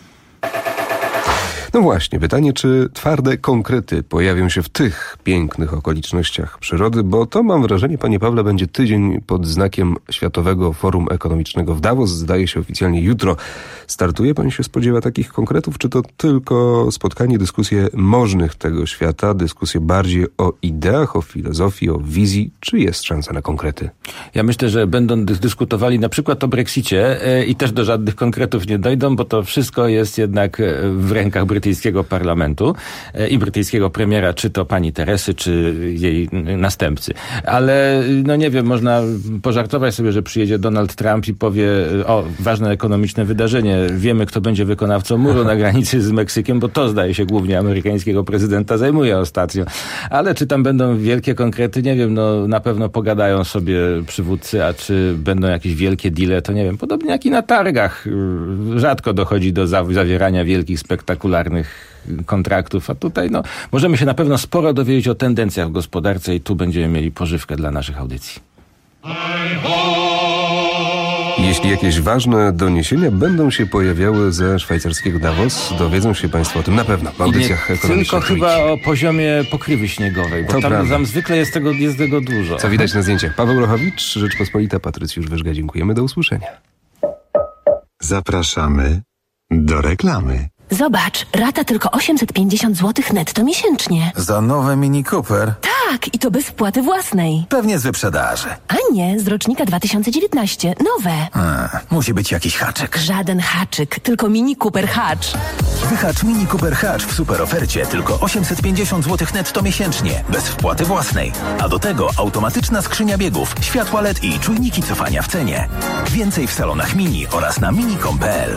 No właśnie, pytanie, czy twarde konkrety pojawią się w tych pięknych okolicznościach przyrody, bo to, mam wrażenie, panie Pawle, będzie tydzień pod znakiem Światowego Forum Ekonomicznego w Davos. Zdaje się oficjalnie jutro startuje. Pan się spodziewa takich konkretów? Czy to tylko spotkanie, dyskusje możnych tego świata, dyskusje bardziej o ideach, o filozofii, o wizji? Czy jest szansa na konkrety? Ja myślę, że będą dyskutowali na przykład o Brexicie i też do żadnych konkretów nie dojdą, bo to wszystko jest jednak w rękach brytyjskiego parlamentu i brytyjskiego premiera, czy to pani Teresy, czy jej następcy. Ale no nie wiem, można pożartować sobie, że przyjedzie Donald Trump i powie, o, ważne ekonomiczne wydarzenie, wiemy, kto będzie wykonawcą muru na granicy z Meksykiem, bo to, zdaje się, głównie amerykańskiego prezydenta zajmuje ostatnio. Ale czy tam będą wielkie konkrety, nie wiem, no na pewno pogadają sobie przywódcy, a czy będą jakieś wielkie deale, to nie wiem. Podobnie jak i na targach. Rzadko dochodzi do zawierania wielkich, spektakularnych kontraktów, a tutaj no możemy się na pewno sporo dowiedzieć o tendencjach w gospodarce i tu będziemy mieli pożywkę dla naszych audycji. Jeśli jakieś ważne doniesienia będą się pojawiały ze szwajcarskiego Davos, dowiedzą się państwo o tym na pewno w audycjach ekonomicznych. Tylko chyba o poziomie pokrywy śniegowej, bo to tam, prawda. tam zwykle jest tego, jest tego dużo. Co widać na zdjęciach. Paweł Rochowicz, Rzeczpospolita, Patrycjusz Wyżga. Dziękujemy, do usłyszenia. Zapraszamy do reklamy. Zobacz, rata tylko osiemset pięćdziesiąt złotych netto miesięcznie. Za nowe Mini Cooper? Tak, i to bez wpłaty własnej. Pewnie z wyprzedaży. A nie, z rocznika dwa tysiące dziewiętnastego. Nowe. Hmm, musi być jakiś haczyk. Żaden haczyk, tylko Mini Cooper Hatch. Wyhacz Mini Cooper Hatch w super ofercie. Tylko osiemset pięćdziesiąt złotych netto miesięcznie. Bez wpłaty własnej. A do tego automatyczna skrzynia biegów, światła L E D i czujniki cofania w cenie. Więcej w salonach Mini oraz na mini kropka com kropka p l.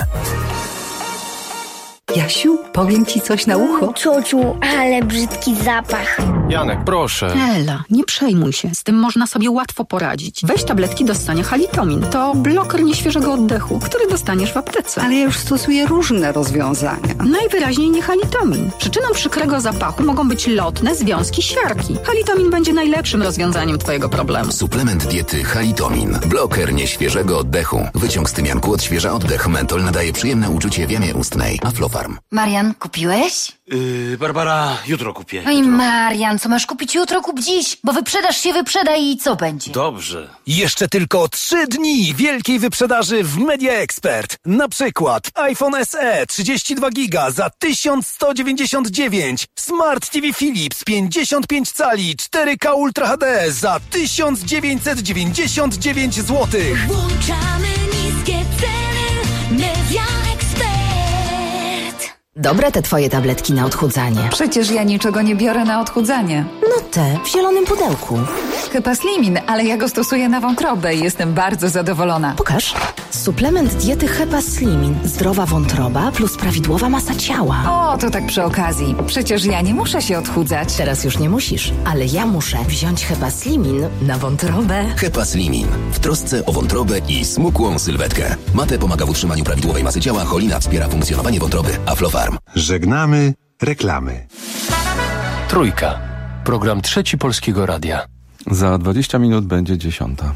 Jasiu, powiem ci coś na ucho. Ciociu, ale brzydki zapach. Janek, proszę. Ela, nie przejmuj się, z tym można sobie łatwo poradzić. Weź tabletki do ssania Halitomin. To bloker nieświeżego oddechu, który dostaniesz w aptece. Ale ja już stosuję różne rozwiązania. Najwyraźniej nie Halitomin. Przyczyną przykrego zapachu mogą być lotne związki siarki. Halitomin będzie najlepszym rozwiązaniem twojego problemu. Suplement diety Halitomin. Bloker nieświeżego oddechu. Wyciąg z tymianku odświeża oddech. Mentol nadaje przyjemne uczucie w jamie ustnej. Aflofarm. Marian, kupiłeś? Yy, Barbara, jutro kupię. No i Marian, co masz kupić jutro, kup dziś, bo wyprzedaż się wyprzeda i co będzie? Dobrze. Jeszcze tylko trzy dni wielkiej wyprzedaży w Media Expert. Na przykład iPhone S E trzydzieści dwa giga za tysiąc sto dziewięćdziesiąt dziewięć, Smart T V Philips pięćdziesiąt pięć cali cztery K Ultra H D za tysiąc dziewięćset dziewięćdziesiąt dziewięć złotych. Włączamy niskie ceny. Media Expert. Dobre te twoje tabletki na odchudzanie. Przecież ja niczego nie biorę na odchudzanie. No te w zielonym pudełku. Hepaslimin, ale ja go stosuję na wątrobę i jestem bardzo zadowolona. Pokaż. Suplement diety Hepaslimin. Zdrowa wątroba plus prawidłowa masa ciała. O, to tak przy okazji. Przecież ja nie muszę się odchudzać. Teraz już nie musisz, ale ja muszę wziąć Hepaslimin na wątrobę. Hepaslimin. W trosce o wątrobę i smukłą sylwetkę. Mate pomaga w utrzymaniu prawidłowej masy ciała, cholina wspiera funkcjonowanie wątroby. Aflofarm. Żegnamy reklamy. Trójka. Program Trzeci Polskiego Radia. Za dwadzieścia minut będzie dziesiąta.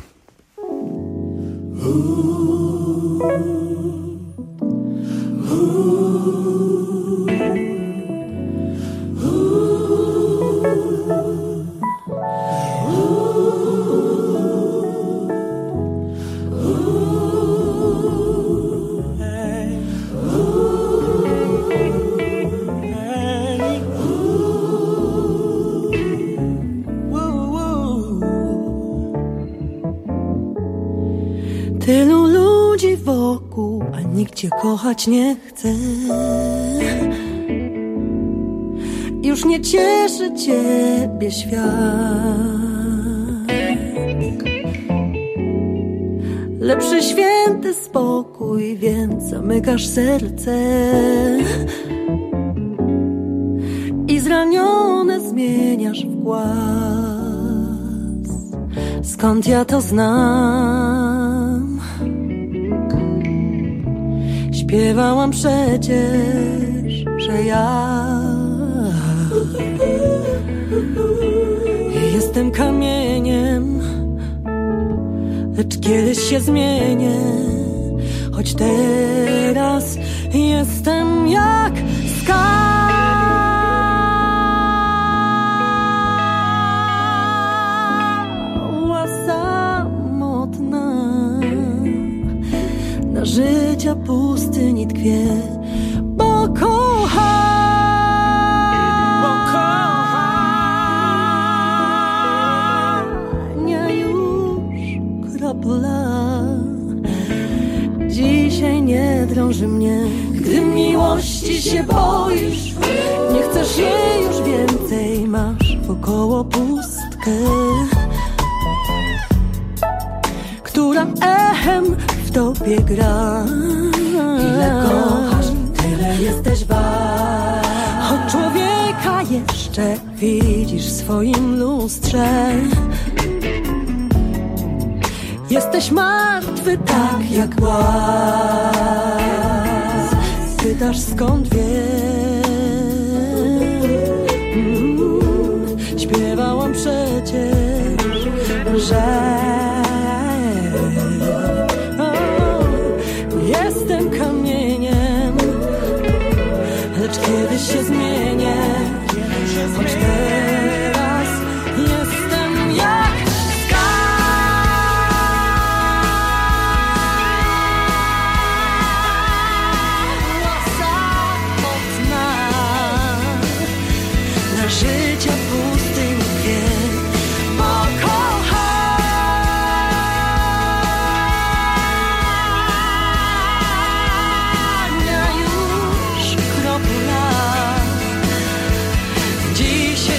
Tylu ludzi wokół, a nikt cię kochać nie chce. Już nie cieszy ciebie świat. Lepszy święty spokój, więc zamykasz serce i zranione zmieniasz w głaz. Skąd ja to znam? Śpiewałam przecież, że ja jestem kamieniem, lecz kiedyś się zmienię. Choć teraz jestem jak skała samotna, na życia pustyni tkwie, bo kocham. Dzisiaj nie drąży mnie, gdy miłości się boisz. Nie chcesz jej już więcej, masz wokoło pustkę, która echem w tobie gra. Ile kochasz, tyle jesteś wart. Choć człowieka jeszcze widzisz w swoim lustrze, jesteś martwy tak jak głaz. Pytasz skąd wiem? mm, Śpiewałam przecież, że o, jestem kamieniem, lecz kiedyś się zmienię. Choć teraz jestem jak życia pustyni wie, bo kochania już kropla. Dzisiaj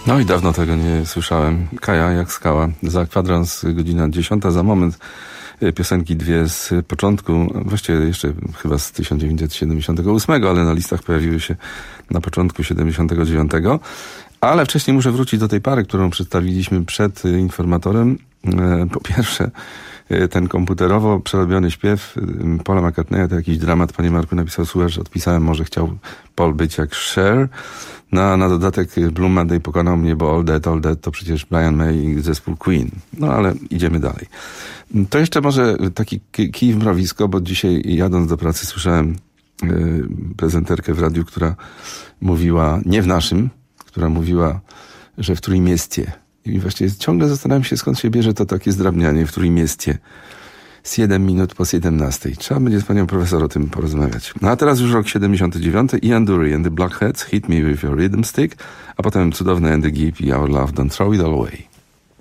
No i dawno tego nie słyszałem. Kaja jak skała. Za kwadrans godzina dziesiąta. Za moment piosenki dwie z początku, właściwie jeszcze chyba z tysiąc dziewięćset siedemdziesiątego ósmego, ale na listach pojawiły się na początku siedemdziesiątego dziewiątego. Ale wcześniej muszę wrócić do tej pary, którą przedstawiliśmy przed informatorem. Po pierwsze, ten komputerowo przerobiony śpiew Paula McCartneya to jakiś dramat. Panie Marku, napisał słuchacz, odpisałem, może chciał Paul być jak Cher. No, a na dodatek Blue Monday pokonał mnie, bo All That, All That to przecież Brian May i zespół Queen. No ale idziemy dalej. To jeszcze może taki kij w mrowisko, bo dzisiaj jadąc do pracy słyszałem yy, prezenterkę w radiu, która mówiła, nie w naszym, która mówiła, że w Trójmieście. I właściwie ciągle zastanawiam się, skąd się bierze to takie zdrabnianie w Trójmieście. Z siedem minut po siedemnastej. Trzeba będzie z panią profesor o tym porozmawiać. No a teraz już rok siedemdziesiąty dziewiąty. Ian Dury and the Blockheads, Hit Me With Your Rhythm Stick, a potem cudowne Andy Gibb i Our Love Don't Throw It All Away.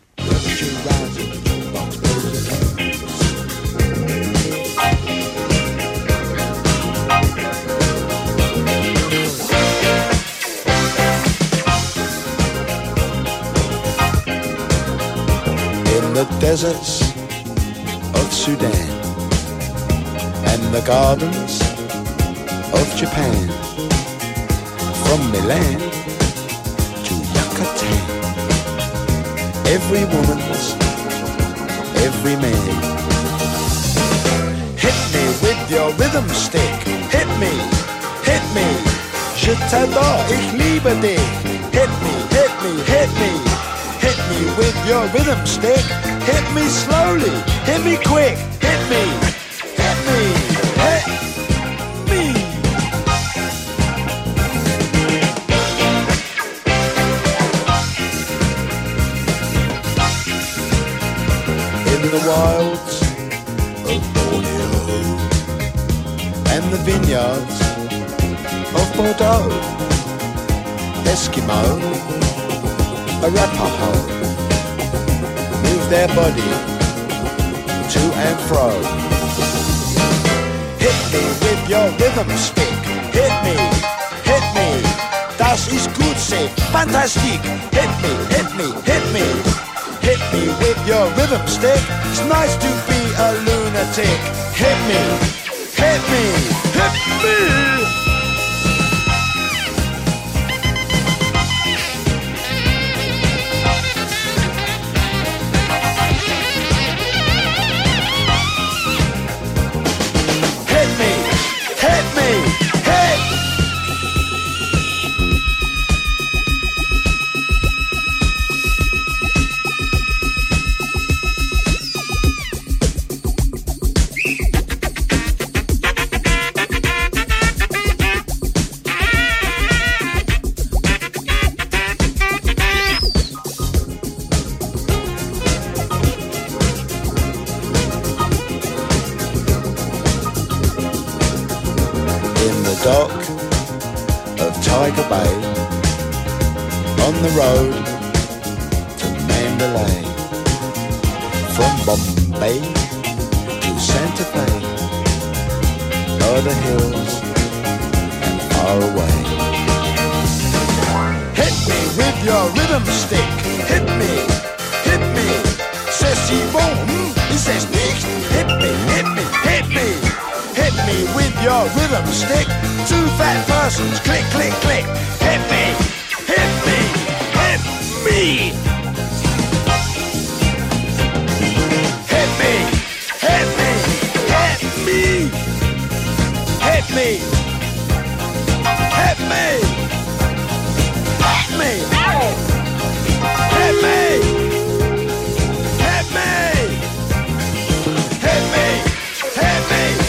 In the deserts of Sudan and the gardens of Japan, from Milan to Yucatan, every woman's, every man. Hit me with your rhythm stick, hit me, hit me, je t'adore, ich liebe dich. Hit me, hit me, hit me, hit me with your rhythm stick. Hit me slowly, hit me quick, hit me, hit me, hit me. In the wilds of Borneo and the vineyards of Bordeaux, Eskimo, Arapaho, move their body to and fro. Hit me with your rhythm stick. Hit me, hit me. Das ist gut, say fantastic. Hit me, hit me, hit me. Hit me with your rhythm stick. It's nice to be a lunatic. Hit me, hit me, hit me. Dock of Tiger Bay, on the road to Mandalay, from Bombay to Santa Fe, o'er the hills and far away. Hit me with your rhythm stick, hit me, hit me, c'est si bon, il says nicht, hit me, hit me, hit me. Hit me with your rhythm stick. Two fat persons, click, click, click. Hit me, hit me, hit me. Hit me, hit me, hit me. Hit me, hit me, hit me. Hit me, hit me, hit me, hit me.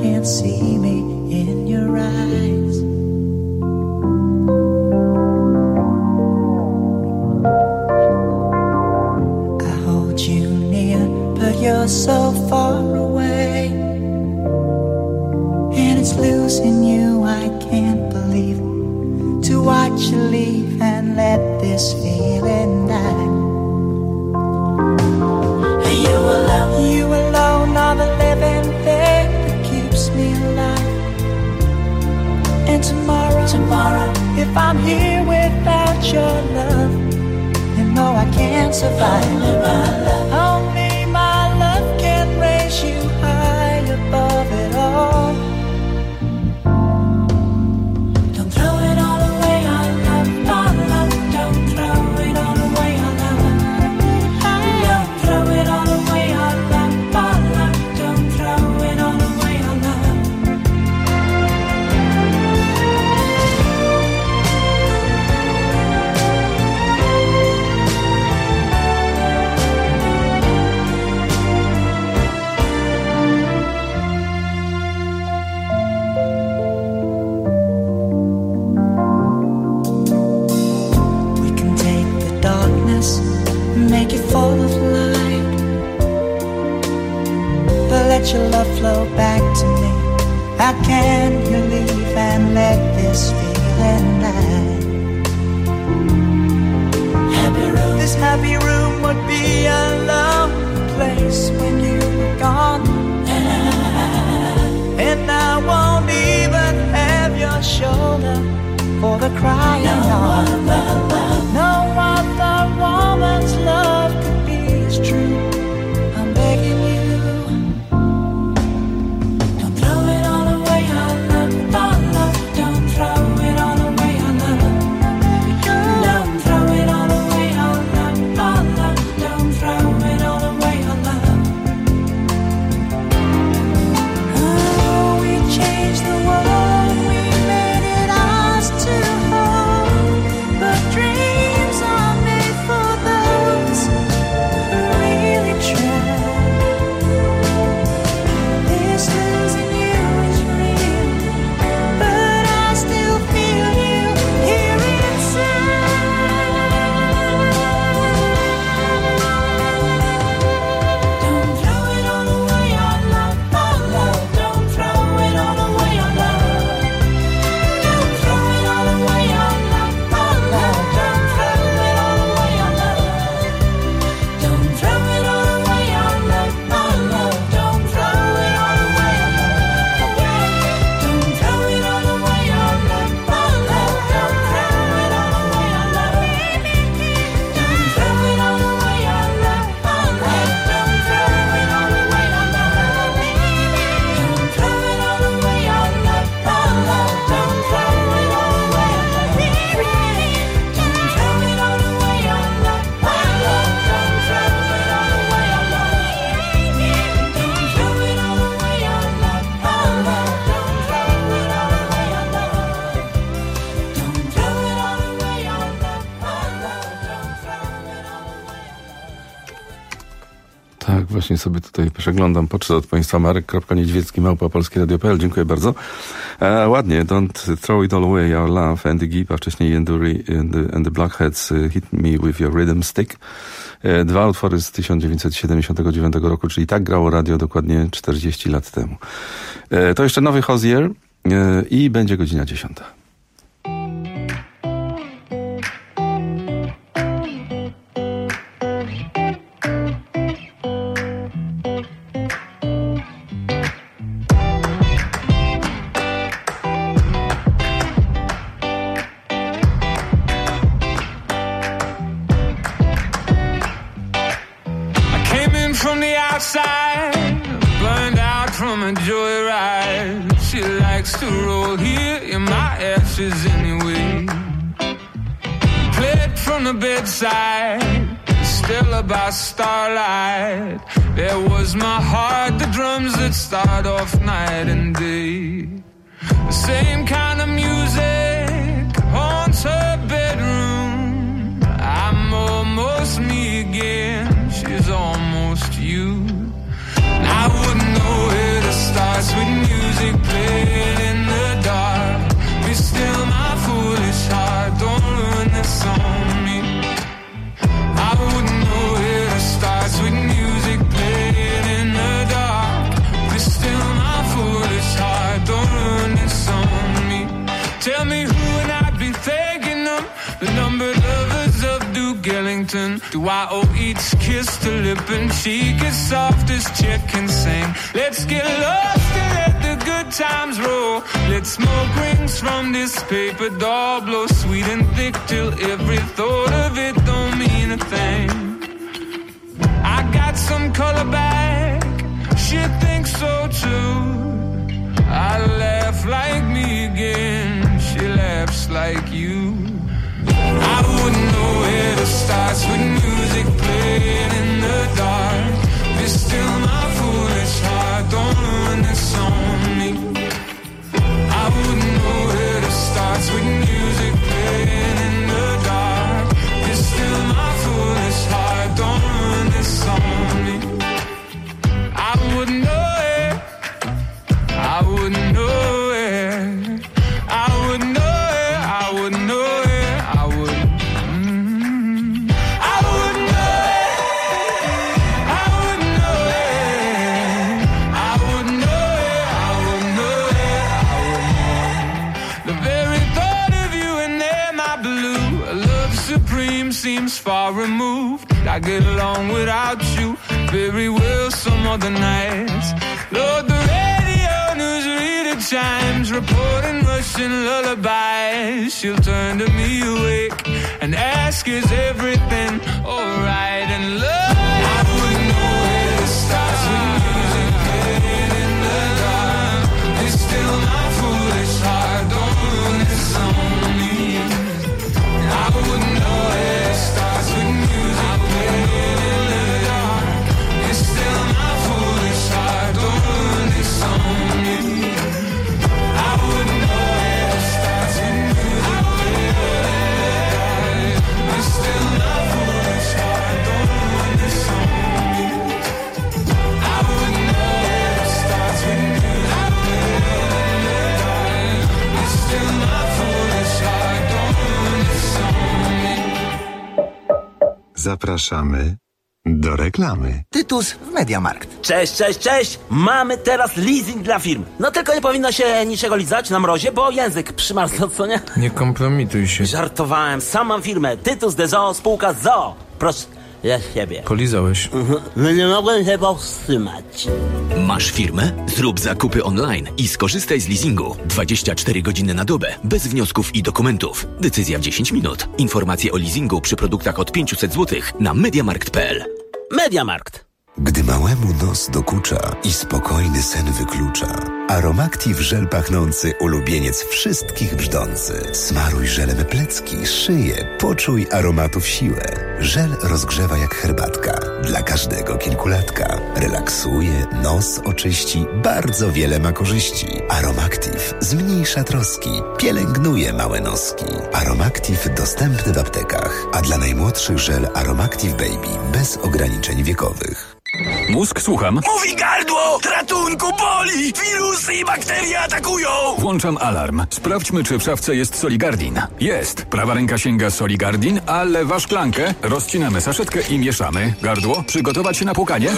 can't see me in your eyes. I hold you near, but you're so far away, and it's losing you I can't believe. To watch you leave and let this feeling die. You alone, you alone are the living thing that keeps me alive. And tomorrow, tomorrow, if I'm here without your love, then no, I can't survive. Only my love, only my love can raise you high above it all. Don't throw it all away, our love, our love. Don't throw it all away, our love. Don't throw it all away, our love, our love. Don't throw it all away, our love. We can take the darkness, make it full of light, but let your love flow back to me. How can you leave and let this feeling die? Happy room. This happy room would be a lonely place when you were gone, and I won't even have your shoulder for the crying on. No other woman's love could be as true. I'm begging you, don't throw it all away, our love, our love. Don't throw it all away, our love. Don't throw it all away, our love, our love. Don't throw it all away, our love. Oh, we changed the world, we made it ours to hold, but dreams are made for those who really try. This losing you is real, but I still feel you here inside. Don't throw it all away, our love, our love. Don't throw it all away, our love. Don't throw it all away, our love, our love. Don't throw it all away, our love. Don't throw it all away, our love, our love. Don't throw it all away, our love. Don't throw it all away, our love, our love. Don't throw it all away, our love. Don't throw it all away, our love, our love. Don't throw it all away, our love. Don't throw it all away, our love, our love. Don't throw it all away, our love. Don't throw it all away, our love, our love. Don't throw it all away, our love. Don't throw it all away, our love, our love. Don't throw it all away, our love. Don't throw it all away, our love, our love. Don't throw it all away. Tak, właśnie sobie tutaj przeglądam pocztę od państwa marek.niedźwiecki małpa polskie radio kropka p l. Dziękuję bardzo. E, ładnie, Don't Throw It All Away, Our Love, Andy Gibb, a wcześniej Enduri and the, and the Blockheads, uh, Hit Me With Your Rhythm Stick. E, dwa utwory z tysiąc dziewięćset siedemdziesiątego dziewiątego roku, czyli tak grało radio dokładnie czterdzieści lat temu. E, to jeszcze nowy Hozier e, i będzie godzina dziesiąta. I came in from the outside, burned out from a joyride. She likes to roll here in my ashes anyway. Played from the bedside, still by starlight. There was my heart, the drums that start off night and day. The same kind of music haunts her bedroom. I'm almost me again, she's almost you. I wouldn't know where to start. Sweet music while each kiss to lip and cheek is soft as chicken sing. Let's get lost and let the good times roll. Let's smoke rings from this paper doll, blow sweet and thick till every thought of it don't mean a thing. I got some color back, she thinks so too. I laugh like me again, she laughs like you. I wouldn't know where to start with music playing in the dark. Be still my foolish heart, don't ruin this on me. I wouldn't know where to start with music playing in the dark. Be still my foolish heart, don't ruin this on me. I wouldn't know it, I wouldn't know it, I wouldn't know it, I wouldn't know it. Seems far removed. I get along without you very well some other nights. Lord, the radio newsreader chimes, reporting Russian lullabies. She'll turn to me awake and ask, is everything alright? And love, I wouldn't know where to start with music playing in the dark. It's still my foolish heart, don't ruin this on me. I wouldn't know where Zapraszamy do reklamy. Tytus w Mediamarkt. Cześć, cześć, cześć! Mamy teraz leasing dla firm. No tylko nie powinno się niczego lizać na mrozie, bo język przymarzł, co nie? Nie kompromituj się. Żartowałem, sam mam firmę. Tytus de Zoo, spółka z Zoo. Proszę, ja siebie. Polizałeś. Mhm. No nie mogłem się powstrzymać. Masz firmę? Zrób zakupy online i skorzystaj z leasingu. dwadzieścia cztery godziny na dobę, bez wniosków i dokumentów. Decyzja w dziesięć minut. Informacje o leasingu przy produktach od pięćset złotych na mediamarkt kropka p l. Mediamarkt. Gdy małemu nos dokucza i spokojny sen wyklucza, Aromactive żel pachnący, ulubieniec wszystkich brzdący. Smaruj żelem plecki, szyję, poczuj aromatów siłę. Żel rozgrzewa jak herbatka, dla każdego kilkulatka. Relaksuje, nos oczyści, bardzo wiele ma korzyści. Aromactive zmniejsza troski, pielęgnuje małe noski. Aromactive dostępny w aptekach, a dla najmłodszych żel Aromactive Baby bez ograniczeń wiekowych. Mózg, słucham. Mówi gardło! Ratunku, boli! Wirusy i bakterie atakują! Włączam alarm. Sprawdźmy, czy w szafce jest Soligardin. Jest. Prawa ręka sięga Soligardin, a lewa szklankę. Rozcinamy saszetkę i mieszamy. Gardło, przygotować się na płukanie?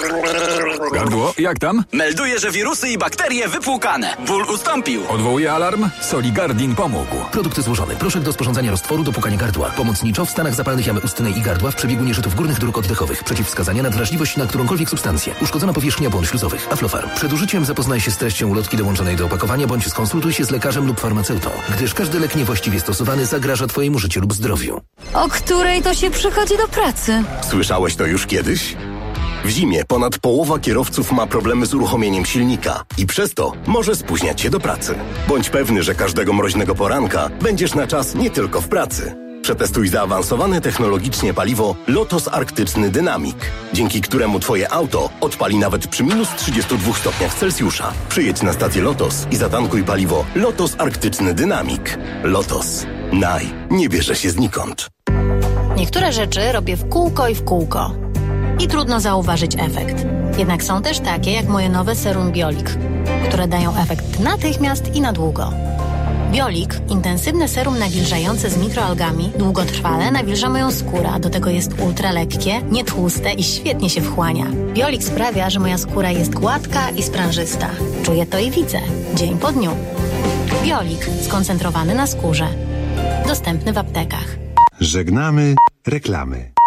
Gardło, jak tam? Melduję, że wirusy i bakterie wypłukane. Ból ustąpił. Odwołuję alarm. Soligardin pomógł. Produkty złożone. Proszek do sporządzania roztworu do płukania gardła. Pomocniczo w stanach zapalnych jamy ustnej i gardła w przebiegu nieżytów górnych dróg oddechowych. Przeciwwskazania na wrażliwość na którąkolwiek substancję. Uszkodzona powierzchnia błon śluzowych. Aflofarm. Przed użyciem zapoznaj się z treścią ulotki dołączonej do opakowania bądź skonsultuj się z lekarzem lub farmaceutą, gdyż każdy lek niewłaściwie stosowany zagraża twojemu życiu lub zdrowiu. O której to się przychodzi do pracy? Słyszałeś to już kiedyś? W zimie ponad połowa kierowców ma problemy z uruchomieniem silnika i przez to może spóźniać się do pracy. Bądź pewny, że każdego mroźnego poranka będziesz na czas nie tylko w pracy. Przetestuj zaawansowane technologicznie paliwo Lotos Arktyczny Dynamic, dzięki któremu twoje auto odpali nawet przy minus trzydziestu dwóch stopniach Celsjusza. Przyjedź na stację Lotos i zatankuj paliwo Lotos Arktyczny Dynamic. Lotos. Naj. Nie bierze się znikąd. Niektóre rzeczy robię w kółko i w kółko. I trudno zauważyć efekt. Jednak są też takie jak moje nowe serum Biolik, które dają efekt natychmiast i na długo. Biolik, intensywne serum nawilżające z mikroalgami, długotrwale nawilża moją skórę, a do tego jest ultra lekkie, nietłuste i świetnie się wchłania. Biolik sprawia, że moja skóra jest gładka i sprężysta. Czuję to i widzę, dzień po dniu. Biolik, skoncentrowany na skórze. Dostępny w aptekach. Żegnamy reklamy.